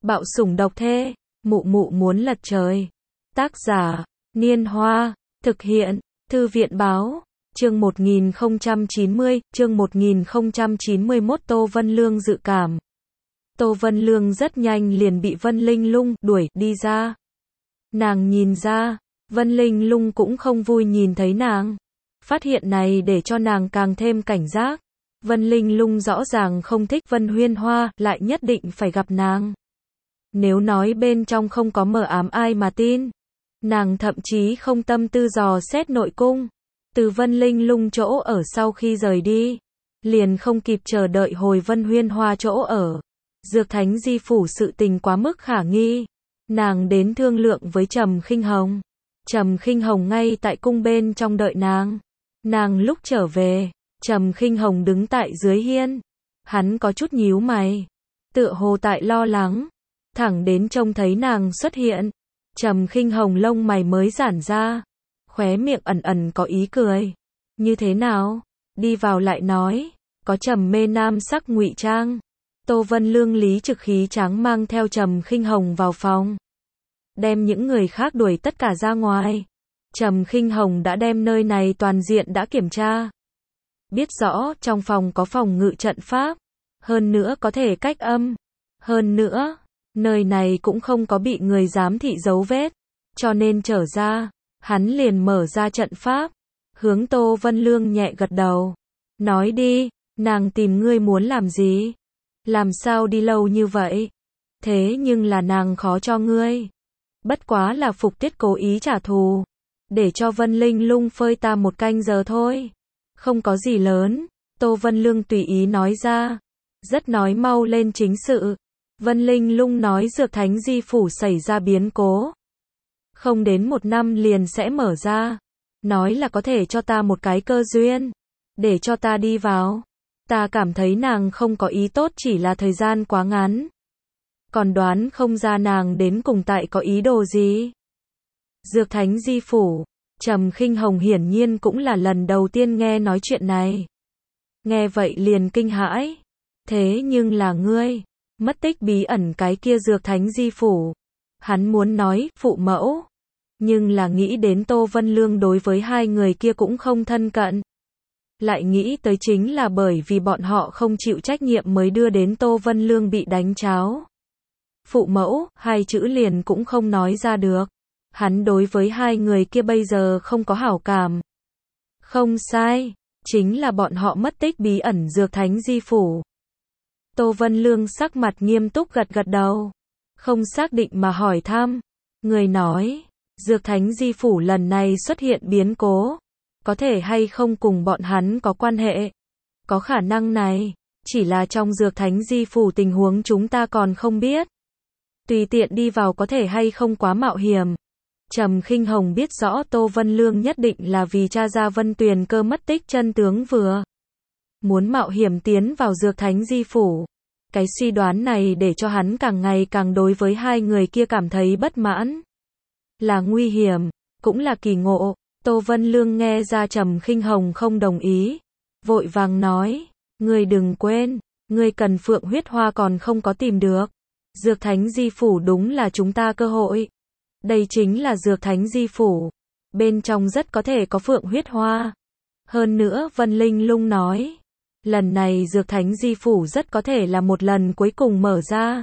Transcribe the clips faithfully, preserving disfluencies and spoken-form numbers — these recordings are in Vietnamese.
Bạo sủng độc thê, mụ mụ muốn lật trời. Tác giả, Niên Hoa, thực hiện, Thư viện báo, chương một nghìn không trăm chín mươi, chương một nghìn không trăm chín mươi mốt Tô Vân Lương dự cảm. Tô Vân Lương rất nhanh liền bị Vân Linh Lung đuổi đi ra. Nàng nhìn ra, Vân Linh Lung cũng không vui nhìn thấy nàng. Phát hiện này để cho nàng càng thêm cảnh giác. Vân Linh Lung rõ ràng không thích Vân Huyên Hoa, lại nhất định phải gặp nàng. Nếu nói bên trong không có mờ ám ai mà tin. Nàng thậm chí không tâm tư dò xét nội cung. Từ Vân Linh Lung chỗ ở sau khi rời đi, liền không kịp chờ đợi hồi Vân Huyên Hoa chỗ ở. Dược Thánh Di phủ sự tình quá mức khả nghi. Nàng đến thương lượng với Trầm Khinh Hồng. Trầm Khinh Hồng ngay tại cung bên trong đợi nàng. Nàng lúc trở về, Trầm Khinh Hồng đứng tại dưới hiên. Hắn có chút nhíu mày, tựa hồ tại lo lắng. Thẳng đến trông thấy nàng xuất hiện, Trầm Khinh Hồng lông mày mới giãn ra, khóe miệng ẩn ẩn có ý cười. Như thế nào? Đi vào lại nói. Có Trầm Mê Nam sắc ngụy trang. Tô Vân Lương lý trực khí tráng mang theo Trầm Khinh Hồng vào phòng, đem những người khác đuổi tất cả ra ngoài. Trầm Khinh Hồng đã đem nơi này toàn diện đã kiểm tra, biết rõ trong phòng có phòng ngự trận pháp, hơn nữa có thể cách âm, hơn nữa nơi này cũng không có bị người giám thị dấu vết, cho nên trở ra, hắn liền mở ra trận pháp, hướng Tô Vân Lương nhẹ gật đầu, nói đi, nàng tìm ngươi muốn làm gì? Làm sao đi lâu như vậy? Thế nhưng là nàng khó cho ngươi. Bất quá là Phục Tiết cố ý trả thù, để cho Vân Linh Lung phơi ta một canh giờ thôi. Không có gì lớn, Tô Vân Lương tùy ý nói ra. Rất nói mau lên chính sự. Vân Linh Lung nói Dược Thánh Di phủ xảy ra biến cố. Không đến một năm liền sẽ mở ra. Nói là có thể cho ta một cái cơ duyên, để cho ta đi vào. Ta cảm thấy nàng không có ý tốt, chỉ là thời gian quá ngắn. Còn đoán không ra nàng đến cùng tại có ý đồ gì. Dược Thánh Di phủ, Trầm Khinh Hồng hiển nhiên cũng là lần đầu tiên nghe nói chuyện này. Nghe vậy liền kinh hãi. Thế nhưng là ngươi, mất tích bí ẩn cái kia Dược Thánh Di phủ. Hắn muốn nói phụ mẫu, nhưng là nghĩ đến Tô Vân Lương đối với hai người kia cũng không thân cận. Lại nghĩ tới chính là bởi vì bọn họ không chịu trách nhiệm mới đưa đến Tô Vân Lương bị đánh cháo. Phụ mẫu, hai chữ liền cũng không nói ra được. Hắn đối với hai người kia bây giờ không có hảo cảm. Không sai, chính là bọn họ mất tích bí ẩn Dược Thánh Di phủ. Tô Vân Lương sắc mặt nghiêm túc gật gật đầu, không xác định mà hỏi thăm. Người nói, Dược Thánh Di phủ lần này xuất hiện biến cố, có thể hay không cùng bọn hắn có quan hệ? Có khả năng này, chỉ là trong Dược Thánh Di phủ tình huống chúng ta còn không biết. Tùy tiện đi vào có thể hay không quá mạo hiểm. Trầm Khinh Hồng biết rõ Tô Vân Lương nhất định là vì tra ra Vân Tuyền Cơ mất tích chân tướng vừa muốn mạo hiểm tiến vào Dược Thánh Di phủ. Cái suy đoán này để cho hắn càng ngày càng đối với hai người kia cảm thấy bất mãn. Là nguy hiểm, cũng là kỳ ngộ. Tô Vân Lương nghe ra Trầm Khinh Hồng không đồng ý, vội vàng nói, ngươi đừng quên, ngươi cần Phượng huyết hoa còn không có tìm được. Dược Thánh Di phủ đúng là chúng ta cơ hội. Đây chính là Dược Thánh Di phủ, bên trong rất có thể có Phượng huyết hoa. Hơn nữa Vân Linh Lung nói, lần này Dược Thánh Di phủ rất có thể là một lần cuối cùng mở ra.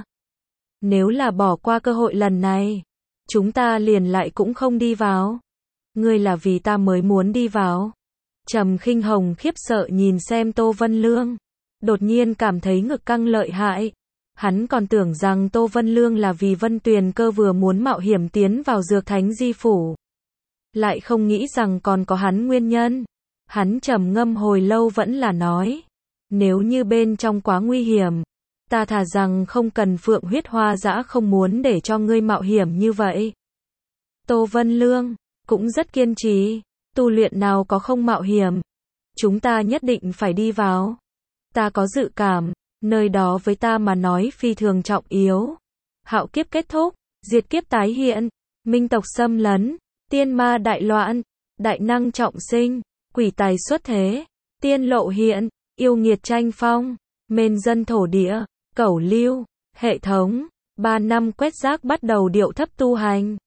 Nếu là bỏ qua cơ hội lần này, chúng ta liền lại cũng không đi vào. Ngươi là vì ta mới muốn đi vào. Trầm Khinh Hồng khiếp sợ nhìn xem Tô Vân Lương, đột nhiên cảm thấy ngực căng lợi hại. Hắn còn tưởng rằng Tô Vân Lương là vì Vân Tuyền Cơ vừa muốn mạo hiểm tiến vào Dược Thánh Di phủ, lại không nghĩ rằng còn có hắn nguyên nhân. Hắn trầm ngâm hồi lâu vẫn là nói, nếu như bên trong quá nguy hiểm, ta thà rằng không cần Phượng huyết hoa dã, không muốn để cho ngươi mạo hiểm như vậy. Tô Vân Lương cũng rất kiên trì, tu luyện nào có không mạo hiểm, chúng ta nhất định phải đi vào. Ta có dự cảm, nơi đó với ta mà nói phi thường trọng yếu. Hạo kiếp kết thúc, diệt kiếp tái hiện, minh tộc xâm lấn, tiên ma đại loạn, đại năng trọng sinh, quỷ tài xuất thế, tiên lộ hiện, yêu nghiệt tranh phong, mên dân thổ địa, cẩu lưu, hệ thống, Ba năm quét rác bắt đầu điệu thấp tu hành.